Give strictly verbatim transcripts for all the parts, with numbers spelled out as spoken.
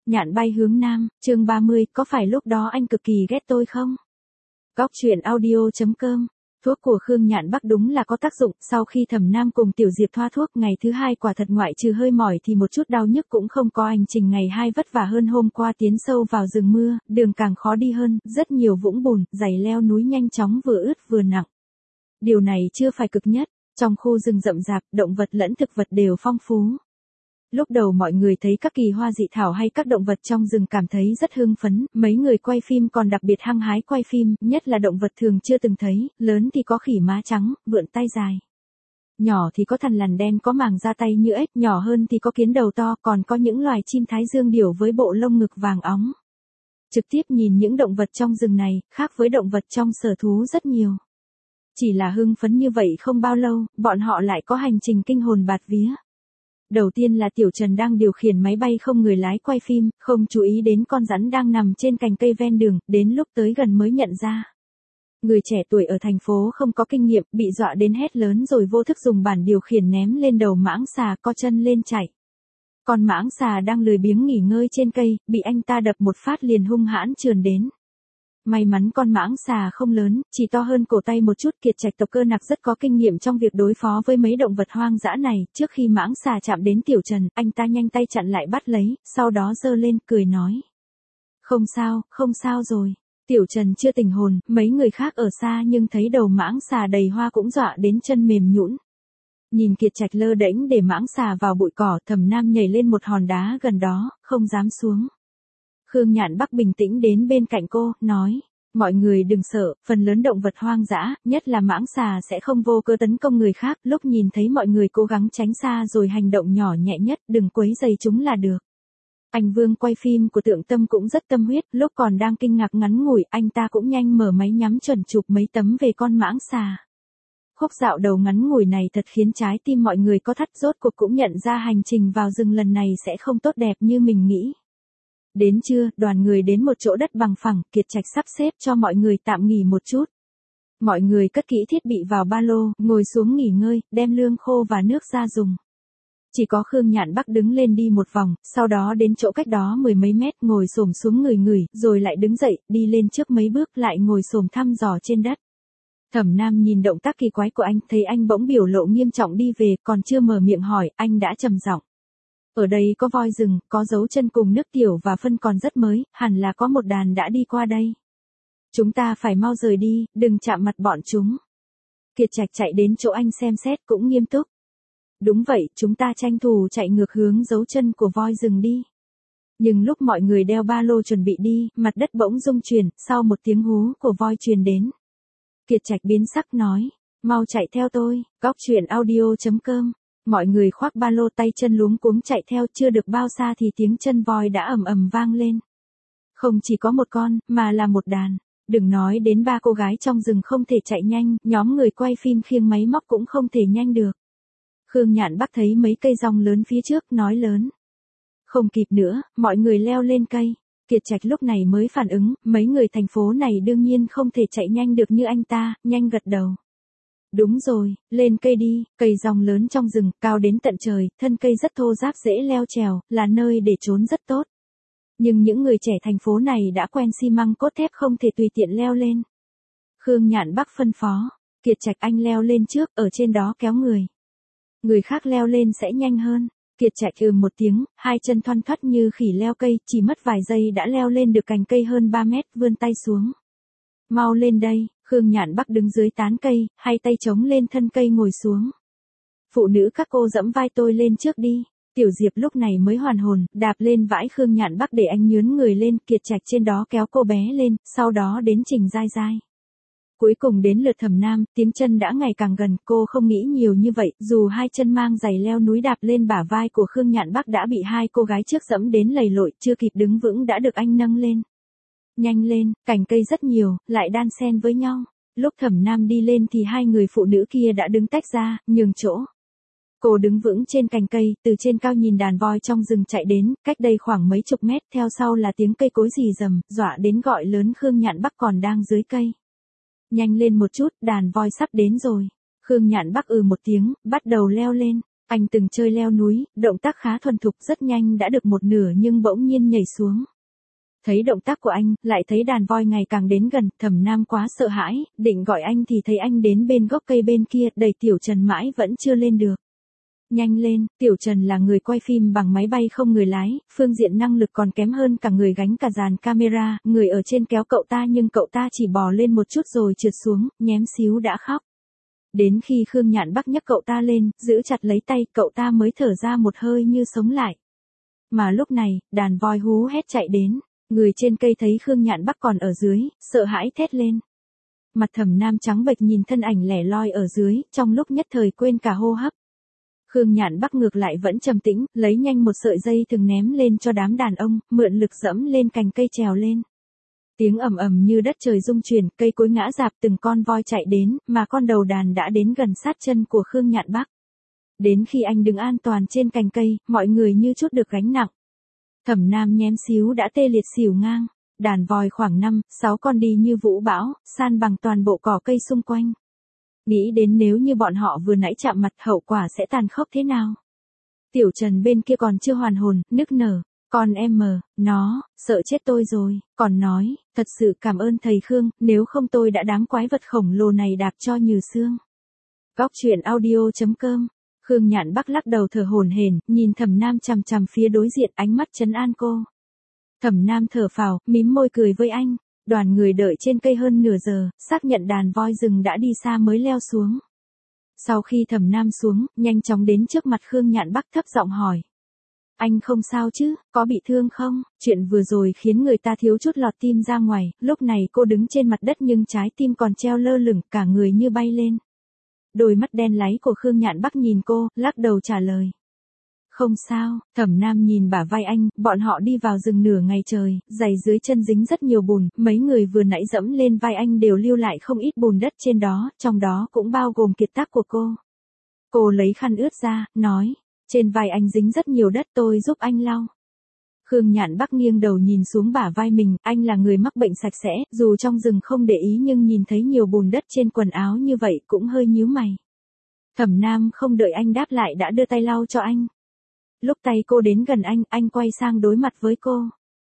Nhạn bay hướng nam, chương ba mươi, có phải lúc đó anh cực kỳ ghét tôi không? Góc truyện audio chấm com. Thuốc của Khương Nhạn Bắc đúng là có tác dụng, sau khi Thẩm Nam cùng Tiểu Diệp thoa thuốc, ngày thứ hai quả thật ngoại trừ hơi mỏi thì một chút đau nhức cũng không có, hành trình ngày hai vất vả hơn hôm qua, tiến sâu vào rừng mưa, đường càng khó đi hơn, rất nhiều vũng bùn, giày leo núi nhanh chóng vừa ướt vừa nặng. Điều này chưa phải cực nhất, trong khu rừng rậm rạp, động vật lẫn thực vật đều phong phú. Lúc đầu mọi người thấy các kỳ hoa dị thảo hay các động vật trong rừng cảm thấy rất hưng phấn, mấy người quay phim còn đặc biệt hăng hái quay phim, nhất là động vật thường chưa từng thấy, lớn thì có khỉ má trắng, vượn tai dài. Nhỏ thì có thằn lằn đen có màng da tay như ếch, nhỏ hơn thì có kiến đầu to, còn có những loài chim thái dương điểu với bộ lông ngực vàng óng. Trực tiếp nhìn những động vật trong rừng này, khác với động vật trong sở thú rất nhiều. Chỉ là hưng phấn như vậy không bao lâu, bọn họ lại có hành trình kinh hồn bạt vía. Đầu tiên là Tiểu Trần đang điều khiển máy bay không người lái quay phim, không chú ý đến con rắn đang nằm trên cành cây ven đường, đến lúc tới gần mới nhận ra. Người trẻ tuổi ở thành phố không có kinh nghiệm, bị dọa đến hét lớn rồi vô thức dùng bản điều khiển ném lên đầu mãng xà, co chân lên chạy. Con mãng xà đang lười biếng nghỉ ngơi trên cây, bị anh ta đập một phát liền hung hãn trườn đến. May mắn con mãng xà không lớn, chỉ to hơn cổ tay một chút. Kiệt Trạch tộc Cơ Nặc rất có kinh nghiệm trong việc đối phó với mấy động vật hoang dã này, trước khi mãng xà chạm đến Tiểu Trần, anh ta nhanh tay chặn lại bắt lấy, sau đó giơ lên, cười nói. Không sao, không sao rồi. Tiểu Trần chưa tỉnh hồn, mấy người khác ở xa nhưng thấy đầu mãng xà đầy hoa cũng dọa đến chân mềm nhũn. Nhìn Kiệt Trạch lơ đễnh để mãng xà vào bụi cỏ, Thẩm Nam nhảy lên một hòn đá gần đó, không dám xuống. Khương Nhạn Bắc bình tĩnh đến bên cạnh cô, nói, mọi người đừng sợ, phần lớn động vật hoang dã, nhất là mãng xà sẽ không vô cớ tấn công người khác, lúc nhìn thấy mọi người cố gắng tránh xa rồi hành động nhỏ nhẹ nhất, đừng quấy rầy chúng là được. Anh Vương quay phim của Tượng Tâm cũng rất tâm huyết, lúc còn đang kinh ngạc ngắn ngủi, anh ta cũng nhanh mở máy nhắm chuẩn chụp mấy tấm về con mãng xà. Khúc dạo đầu ngắn ngủi này thật khiến trái tim mọi người co thắt, rốt cuộc cũng nhận ra hành trình vào rừng lần này sẽ không tốt đẹp như mình nghĩ. Đến trưa, đoàn người đến một chỗ đất bằng phẳng, Kiệt Trạch sắp xếp cho mọi người tạm nghỉ một chút. Mọi người cất kỹ thiết bị vào ba lô, ngồi xuống nghỉ ngơi, đem lương khô và nước ra dùng. Chỉ có Khương Nhạn Bắc đứng lên đi một vòng, sau đó đến chỗ cách đó mười mấy mét, ngồi xổm xuống ngửi ngửi, rồi lại đứng dậy, đi lên trước mấy bước, lại ngồi xổm thăm dò trên đất. Thẩm Nam nhìn động tác kỳ quái của anh, thấy anh bỗng biểu lộ nghiêm trọng đi về, còn chưa mở miệng hỏi, anh đã trầm giọng. Ở đây có voi rừng, có dấu chân cùng nước tiểu và phân còn rất mới, hẳn là có một đàn đã đi qua đây. Chúng ta phải mau rời đi, đừng chạm mặt bọn chúng. Kiệt Trạch chạy đến chỗ anh xem xét cũng nghiêm túc. Đúng vậy, chúng ta tranh thủ chạy ngược hướng dấu chân của voi rừng đi. Nhưng lúc mọi người đeo ba lô chuẩn bị đi, mặt đất bỗng rung chuyển, sau một tiếng hú của voi truyền đến. Kiệt Trạch biến sắc nói, mau chạy theo tôi, góc truyện audio chấm com. Mọi người khoác ba lô, tay chân luống cuống chạy theo, chưa được bao xa thì tiếng chân voi đã ầm ầm vang lên. Không chỉ có một con, mà là một đàn. Đừng nói đến ba cô gái trong rừng không thể chạy nhanh, nhóm người quay phim khiêng máy móc cũng không thể nhanh được. Khương Nhạn Bắc thấy mấy cây rong lớn phía trước, nói lớn. Không kịp nữa, mọi người leo lên cây. Kiệt Trạch lúc này mới phản ứng, mấy người thành phố này đương nhiên không thể chạy nhanh được như anh ta, nhanh gật đầu. Đúng rồi, lên cây đi, cây rong lớn trong rừng, cao đến tận trời, thân cây rất thô ráp dễ leo trèo, là nơi để trốn rất tốt. Nhưng những người trẻ thành phố này đã quen xi măng cốt thép không thể tùy tiện leo lên. Khương Nhạn Bắc phân phó, Kiệt Trạch anh leo lên trước, ở trên đó kéo người. Người khác leo lên sẽ nhanh hơn. Kiệt Trạch ừ một tiếng, hai chân thoăn thoắt như khỉ leo cây, chỉ mất vài giây đã leo lên được cành cây hơn ba mét, vươn tay xuống. Mau lên đây. Khương Nhạn Bắc đứng dưới tán cây, hai tay chống lên thân cây ngồi xuống. Phụ nữ các cô dẫm vai tôi lên trước đi. Tiểu Diệp lúc này mới hoàn hồn, đạp lên vãi Khương Nhạn Bắc để anh nhướn người lên, Kiệt Trạch trên đó kéo cô bé lên, sau đó đến Trình Giai Giai. Cuối cùng đến lượt Thẩm Nam, tiếng chân đã ngày càng gần, cô không nghĩ nhiều như vậy, dù hai chân mang giày leo núi đạp lên bả vai của Khương Nhạn Bắc đã bị hai cô gái trước dẫm đến lầy lội, chưa kịp đứng vững đã được anh nâng lên. Nhanh lên, cành cây rất nhiều, lại đan xen với nhau. Lúc Thẩm Nam đi lên thì hai người phụ nữ kia đã đứng tách ra, nhường chỗ. Cô đứng vững trên cành cây, từ trên cao nhìn đàn voi trong rừng chạy đến, cách đây khoảng mấy chục mét, theo sau là tiếng cây cối rì rầm, dọa đến gọi lớn Khương Nhạn Bắc còn đang dưới cây. Nhanh lên một chút, đàn voi sắp đến rồi. Khương Nhạn Bắc ừ một tiếng, bắt đầu leo lên. Anh từng chơi leo núi, động tác khá thuần thục, rất nhanh đã được một nửa nhưng bỗng nhiên nhảy xuống. Thấy động tác của anh, lại thấy đàn voi ngày càng đến gần, Thẩm Nam quá sợ hãi, định gọi anh thì thấy anh đến bên gốc cây bên kia, đẩy Tiểu Trần mãi vẫn chưa lên được. Nhanh lên, Tiểu Trần là người quay phim bằng máy bay không người lái, phương diện năng lực còn kém hơn cả người gánh cả dàn camera, người ở trên kéo cậu ta nhưng cậu ta chỉ bò lên một chút rồi trượt xuống, nhém xíu đã khóc. Đến khi Khương Nhạn Bắc nhấc cậu ta lên, giữ chặt lấy tay, cậu ta mới thở ra một hơi như sống lại. Mà lúc này, đàn voi hú hét chạy đến, người trên cây thấy Khương Nhạn Bắc còn ở dưới, sợ hãi thét lên. Mặt Thẩm Nam trắng bệch nhìn thân ảnh lẻ loi ở dưới, trong lúc nhất thời quên cả hô hấp. Khương Nhạn Bắc ngược lại vẫn trầm tĩnh, lấy nhanh một sợi dây thừng ném lên cho đám đàn ông, mượn lực dẫm lên cành cây trèo lên. Tiếng ầm ầm như đất trời rung chuyển, cây cối ngã rạp, từng con voi chạy đến, mà con đầu đàn đã đến gần sát chân của Khương Nhạn Bắc. Đến khi anh đứng an toàn trên cành cây, mọi người như chút được gánh nặng. Thẩm Nam nhém xíu đã tê liệt xỉu ngang, đàn voi khoảng năm, sáu con đi như vũ bão, san bằng toàn bộ cỏ cây xung quanh. Nghĩ đến nếu như bọn họ vừa nãy chạm mặt hậu quả sẽ tàn khốc thế nào. Tiểu Trần bên kia còn chưa hoàn hồn, nức nở. Con em mờ, nó, sợ chết tôi rồi, còn nói, thật sự cảm ơn thầy Khương, nếu không tôi đã đám quái vật khổng lồ này đạp cho nhừ xương. Góc truyện audio chấm com. Khương Nhạn Bắc lắc đầu thở hổn hển, nhìn Thẩm Nam chằm chằm phía đối diện, ánh mắt trấn an cô. Thẩm Nam thở phào, mím môi cười với anh. Đoàn người đợi trên cây hơn nửa giờ, xác nhận đàn voi rừng đã đi xa mới leo xuống. Sau khi Thẩm Nam xuống, nhanh chóng đến trước mặt Khương Nhạn Bắc thấp giọng hỏi. Anh không sao chứ, có bị thương không? Chuyện vừa rồi khiến người ta thiếu chút lọt tim ra ngoài, lúc này cô đứng trên mặt đất nhưng trái tim còn treo lơ lửng, cả người như bay lên. Đôi mắt đen láy của Khương Nhạn Bắc nhìn cô, lắc đầu trả lời. Không sao, Thẩm Nam nhìn bả vai anh, bọn họ đi vào rừng nửa ngày trời, giày dưới chân dính rất nhiều bùn, mấy người vừa nãy dẫm lên vai anh đều lưu lại không ít bùn đất trên đó, trong đó cũng bao gồm kiệt tác của cô. Cô lấy khăn ướt ra, nói, trên vai anh dính rất nhiều đất, tôi giúp anh lau. Khương Nhạn Bắc nghiêng đầu nhìn xuống bả vai mình, anh là người mắc bệnh sạch sẽ, dù trong rừng không để ý nhưng nhìn thấy nhiều bùn đất trên quần áo như vậy cũng hơi nhíu mày. Thẩm Nam không đợi anh đáp lại đã đưa tay lau cho anh. Lúc tay cô đến gần anh, anh quay sang đối mặt với cô.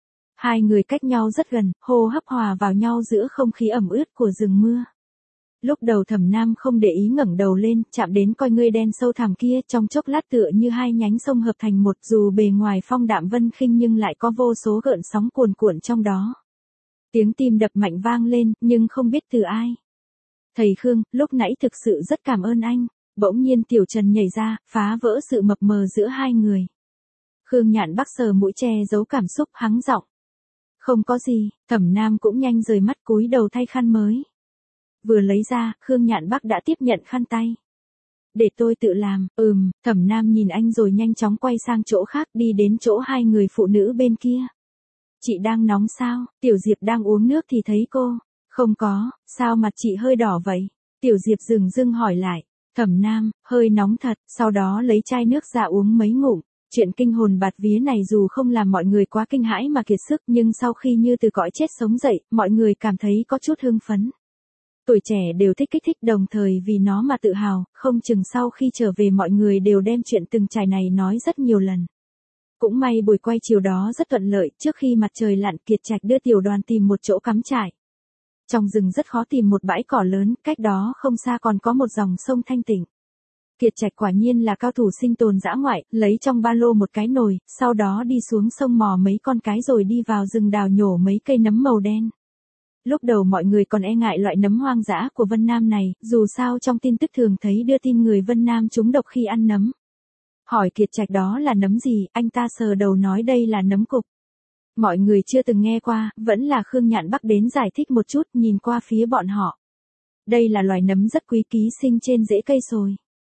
Hai người cách nhau rất gần, hô hấp hòa vào nhau giữa không khí ẩm ướt của rừng mưa. Lúc đầu Thẩm Nam không để ý ngẩng đầu lên, chạm đến coi ngươi đen sâu thẳm kia, trong chốc lát tựa như hai nhánh sông hợp thành một, dù bề ngoài phong đạm vân khinh nhưng lại có vô số gợn sóng cuồn cuộn trong đó. Tiếng tim đập mạnh vang lên, nhưng không biết từ ai. Thầy Khương, lúc nãy thực sự rất cảm ơn anh. Bỗng nhiên Tiểu Trần nhảy ra, phá vỡ sự mập mờ giữa hai người. Khương Nhạn Bắc sờ mũi che giấu cảm xúc, hắng giọng. Không có gì, Thẩm Nam cũng nhanh rời mắt cúi đầu thay khăn mới. Vừa lấy ra, Khương Nhạn Bắc đã tiếp nhận khăn tay. Để tôi tự làm, ừm, Thẩm Nam nhìn anh rồi nhanh chóng quay sang chỗ khác, đi đến chỗ hai người phụ nữ bên kia. Chị đang nóng sao? Tiểu Diệp đang uống nước thì thấy cô. Không có, sao mặt chị hơi đỏ vậy? Tiểu Diệp dừng dưng hỏi lại. Thẩm Nam, hơi nóng thật, sau đó lấy chai nước ra uống mấy ngụm. Chuyện kinh hồn bạt vía này dù không làm mọi người quá kinh hãi mà kiệt sức, nhưng sau khi như từ cõi chết sống dậy, mọi người cảm thấy có chút hưng phấn. Tuổi trẻ đều thích kích thích, đồng thời vì nó mà tự hào, không chừng sau khi trở về mọi người đều đem chuyện từng trải này nói rất nhiều lần. Cũng may buổi quay chiều đó rất thuận lợi, trước khi mặt trời lặn Kiệt Trạch đưa tiểu đoàn tìm một chỗ cắm trại. Trong rừng rất khó tìm một bãi cỏ lớn, cách đó không xa còn có một dòng sông thanh tịnh. Kiệt Trạch quả nhiên là cao thủ sinh tồn dã ngoại, lấy trong ba lô một cái nồi, sau đó đi xuống sông mò mấy con cái rồi đi vào rừng đào nhổ mấy cây nấm màu đen. Lúc đầu mọi người còn e ngại loại nấm hoang dã của Vân Nam này, dù sao trong tin tức thường thấy đưa tin người Vân Nam trúng độc khi ăn nấm. Hỏi Kiệt Trạch đó là nấm gì, anh ta sờ đầu nói đây là nấm cục. Mọi người chưa từng nghe qua, vẫn là Khương Nhạn Bắc đến giải thích một chút, nhìn qua phía bọn họ. Đây là loài nấm rất quý, ký sinh trên rễ cây sồi.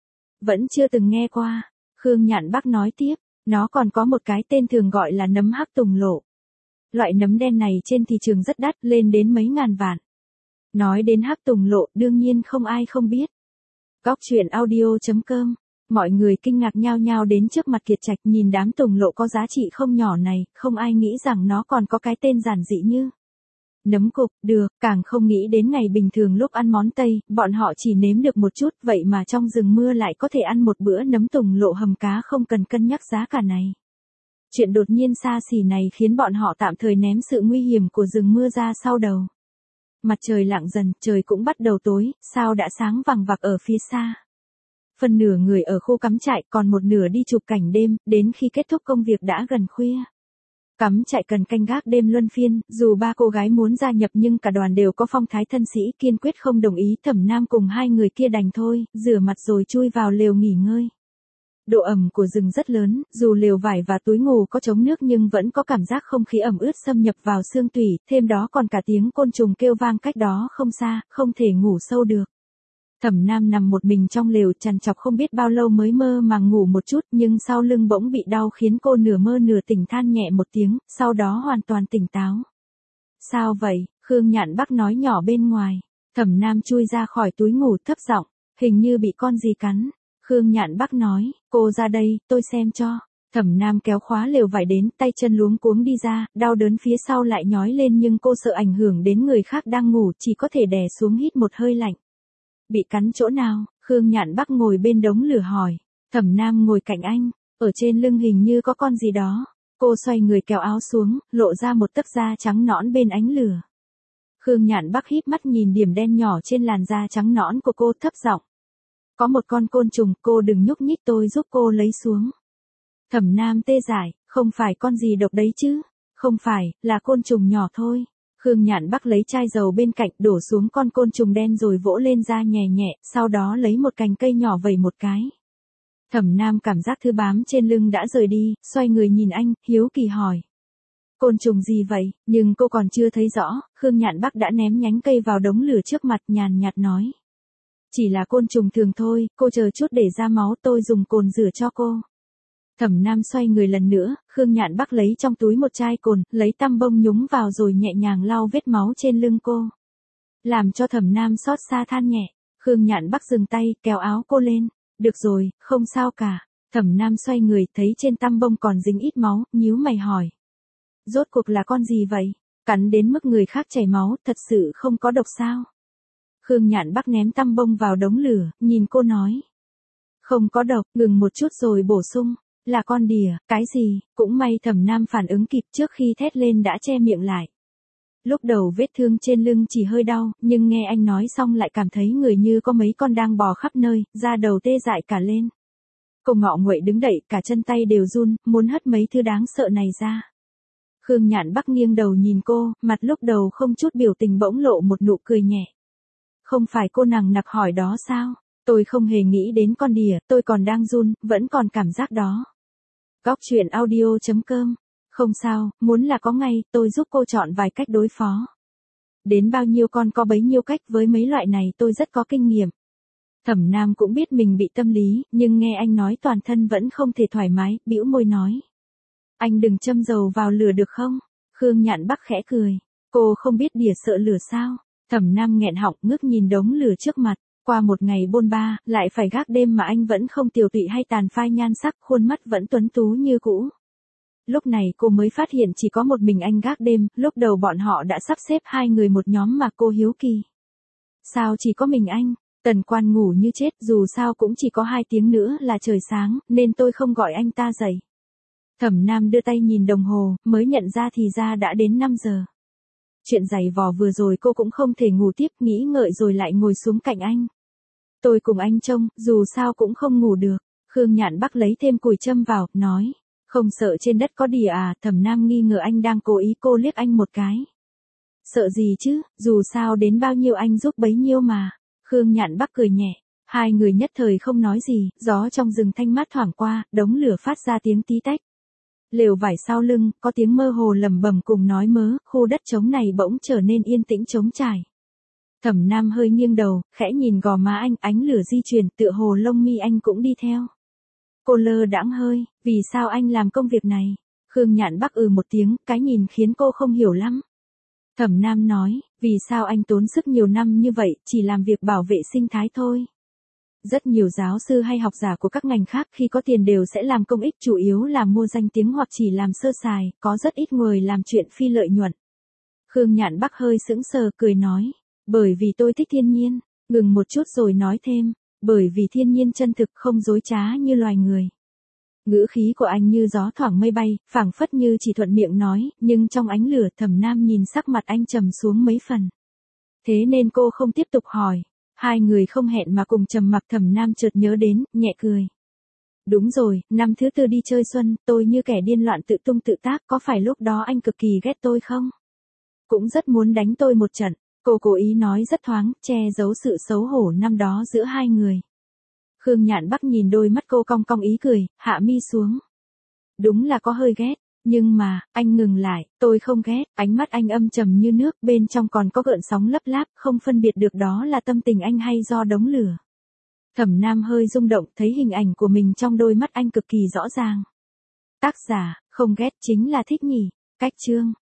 Vẫn chưa từng nghe qua. Khương Nhạn Bắc nói tiếp, nó còn có một cái tên thường gọi là nấm hắc tùng lộ. Loại nấm đen này trên thị trường rất đắt, lên đến mấy ngàn vạn. Nói đến hắc tùng lộ, đương nhiên không ai không biết. Góc truyện audio chấm com. Mọi người kinh ngạc nhao nhao đến trước mặt Kiệt Trạch, nhìn đám tùng lộ có giá trị không nhỏ này, không ai nghĩ rằng nó còn có cái tên giản dị như Nấm cục, được, càng không nghĩ đến ngày bình thường lúc ăn món Tây, bọn họ chỉ nếm được một chút, vậy mà trong rừng mưa lại có thể ăn một bữa nấm tùng lộ hầm cá không cần cân nhắc giá cả này. Chuyện đột nhiên xa xỉ này khiến bọn họ tạm thời ném sự nguy hiểm của rừng mưa ra sau đầu. Mặt trời lặng dần, trời cũng bắt đầu tối, sao đã sáng vằng vặc ở phía xa. Phần nửa người ở khu cắm trại, còn một nửa đi chụp cảnh đêm, đến khi kết thúc công việc đã gần khuya. Cắm trại cần canh gác đêm luân phiên, dù ba cô gái muốn gia nhập nhưng cả đoàn đều có phong thái thân sĩ kiên quyết không đồng ý. Thẩm Nam cùng hai người kia đành thôi, rửa mặt rồi chui vào lều nghỉ ngơi. Độ ẩm của rừng rất lớn, dù lều vải và túi ngủ có chống nước nhưng vẫn có cảm giác không khí ẩm ướt xâm nhập vào xương tủy, thêm đó còn cả tiếng côn trùng kêu vang cách đó không xa, không thể ngủ sâu được. Thẩm Nam nằm một mình trong lều trằn trọc không biết bao lâu mới mơ màng ngủ một chút, nhưng sau lưng bỗng bị đau khiến cô nửa mơ nửa tỉnh than nhẹ một tiếng, sau đó hoàn toàn tỉnh táo. Sao vậy? Khương Nhạn Bắc nói nhỏ bên ngoài. Thẩm Nam chui ra khỏi túi ngủ thấp giọng, hình như bị con gì cắn. Khương Nhạn Bắc nói, cô ra đây, tôi xem cho. Thẩm Nam kéo khóa lều vải đến, tay chân luống cuống đi ra, đau đớn phía sau lại nhói lên nhưng cô sợ ảnh hưởng đến người khác đang ngủ, chỉ có thể đè xuống hít một hơi lạnh. Bị cắn chỗ nào? Khương Nhạn Bắc ngồi bên đống lửa hỏi. Thẩm Nam ngồi cạnh anh, ở trên lưng hình như có con gì đó. Cô xoay người kéo áo xuống, lộ ra một tấc da trắng nõn bên ánh lửa. Khương Nhạn Bắc híp mắt nhìn điểm đen nhỏ trên làn da trắng nõn của cô thấp giọng. Có một con côn trùng, cô đừng nhúc nhích tôi giúp cô lấy xuống. Thẩm Nam tê dại, không phải con gì độc đấy chứ? Không phải, là côn trùng nhỏ thôi. Khương Nhạn Bắc lấy chai dầu bên cạnh đổ xuống con côn trùng đen rồi vỗ lên da nhẹ nhẹ, sau đó lấy một cành cây nhỏ vẩy một cái. Thẩm Nam cảm giác thứ bám trên lưng đã rời đi, xoay người nhìn anh, hiếu kỳ hỏi. Côn trùng gì vậy? Nhưng cô còn chưa thấy rõ, Khương Nhạn Bắc đã ném nhánh cây vào đống lửa trước mặt nhàn nhạt nói. Chỉ là côn trùng thường thôi, cô chờ chút để ra máu tôi dùng cồn rửa cho cô. Thẩm Nam xoay người lần nữa, Khương Nhạn Bắc lấy trong túi một chai cồn, lấy tăm bông nhúng vào rồi nhẹ nhàng lau vết máu trên lưng cô. Làm cho Thẩm Nam xót xa than nhẹ, Khương Nhạn Bắc dừng tay, kéo áo cô lên. Được rồi, không sao cả. Thẩm Nam xoay người, thấy trên tăm bông còn dính ít máu, nhíu mày hỏi. Rốt cuộc là con gì vậy? Cắn đến mức người khác chảy máu, thật sự không có độc sao? Khương Nhạn Bắc ném tăm bông vào đống lửa, nhìn cô nói. Không có độc, ngừng một chút rồi bổ sung. Là con đỉa, cái gì? Cũng may Thẩm Nam phản ứng kịp trước khi thét lên đã che miệng lại. Lúc đầu vết thương trên lưng chỉ hơi đau, nhưng nghe anh nói xong lại cảm thấy người như có mấy con đang bò khắp nơi, da đầu tê dại cả lên. Cô ngọ nguậy đứng đậy, cả chân tay đều run, muốn hất mấy thứ đáng sợ này ra. Khương Nhạn Bắc nghiêng đầu nhìn cô, mặt lúc đầu không chút biểu tình bỗng lộ một nụ cười nhẹ. Không phải cô nằng nặc hỏi đó sao? Tôi không hề nghĩ đến con đỉa, tôi còn đang run, vẫn còn cảm giác đó. Góc truyện audio chấm com. Không sao, muốn là có ngay, tôi giúp cô chọn vài cách đối phó. Đến bao nhiêu con có bấy nhiêu cách, với mấy loại này tôi rất có kinh nghiệm. Thẩm Nam cũng biết mình bị tâm lý, nhưng nghe anh nói toàn thân vẫn không thể thoải mái, bĩu môi nói. Anh đừng châm dầu vào lửa được không? Khương Nhạn Bắc khẽ cười. Cô không biết đỉa sợ lửa sao? Thẩm Nam nghẹn họng ngước nhìn đống lửa trước mặt. Qua một ngày bôn ba, lại phải gác đêm mà anh vẫn không tiều tụy hay tàn phai nhan sắc, khuôn mắt vẫn tuấn tú như cũ. Lúc này cô mới phát hiện chỉ có một mình anh gác đêm, lúc đầu bọn họ đã sắp xếp hai người một nhóm mà cô hiếu kỳ. Sao chỉ có mình anh? Tần Quan ngủ như chết, dù sao cũng chỉ có hai tiếng nữa là trời sáng, nên tôi không gọi anh ta dậy. Thẩm Nam đưa tay nhìn đồng hồ, mới nhận ra thì ra đã đến năm giờ. Chuyện giày vò vừa rồi cô cũng không thể ngủ tiếp, nghĩ ngợi rồi lại ngồi xuống cạnh anh. Tôi cùng anh trông, dù sao cũng không ngủ được. Khương Nhạn Bắc lấy thêm củi châm vào, nói. Không sợ trên đất có đỉa à? Thẩm Nam nghi ngờ anh đang cố ý, cô liếc anh một cái. Sợ gì chứ, dù sao đến bao nhiêu anh giúp bấy nhiêu mà. Khương Nhạn Bắc cười nhẹ. Hai người nhất thời không nói gì, gió trong rừng thanh mát thoảng qua, đống lửa phát ra tiếng tí tách. Lều vải sau lưng, có tiếng mơ hồ lẩm bẩm cùng nói mớ, khu đất trống này bỗng trở nên yên tĩnh trống trải. Thẩm Nam hơi nghiêng đầu, khẽ nhìn gò má anh, ánh lửa di chuyển, tựa hồ lông mi anh cũng đi theo. Cô lơ đãng hơi, vì sao anh làm công việc này? Khương Nhạn Bắc ừ một tiếng, cái nhìn khiến cô không hiểu lắm. Thẩm Nam nói, vì sao anh tốn sức nhiều năm như vậy, chỉ làm việc bảo vệ sinh thái thôi. Rất nhiều giáo sư hay học giả của các ngành khác khi có tiền đều sẽ làm công ích, chủ yếu là mua danh tiếng hoặc chỉ làm sơ sài, có rất ít người làm chuyện phi lợi nhuận. Khương Nhạn Bắc hơi sững sờ cười nói, bởi vì tôi thích thiên nhiên, ngừng một chút rồi nói thêm, bởi vì thiên nhiên chân thực không dối trá như loài người. Ngữ khí của anh như gió thoảng mây bay, phảng phất như chỉ thuận miệng nói, nhưng trong ánh lửa Thẩm Nam nhìn sắc mặt anh trầm xuống mấy phần. Thế nên cô không tiếp tục hỏi, hai người không hẹn mà cùng trầm mặc. Thẩm Nam chợt nhớ đến, nhẹ cười. Đúng rồi, năm thứ tư đi chơi xuân, tôi như kẻ điên loạn tự tung tự tác, có phải lúc đó anh cực kỳ ghét tôi không? Cũng rất muốn đánh tôi một trận, cô cố ý nói rất thoáng, che giấu sự xấu hổ năm đó giữa hai người. Khương Nhạn Bắc nhìn đôi mắt cô cong cong ý cười, hạ mi xuống. Đúng là có hơi ghét, nhưng mà, anh ngừng lại, tôi không ghét, ánh mắt anh âm trầm như nước, bên trong còn có gợn sóng lấp láp, không phân biệt được đó là tâm tình anh hay do đống lửa. Thẩm Nam hơi rung động, thấy hình ảnh của mình trong đôi mắt anh cực kỳ rõ ràng. Tác giả, không ghét chính là thích nhỉ, cách chương.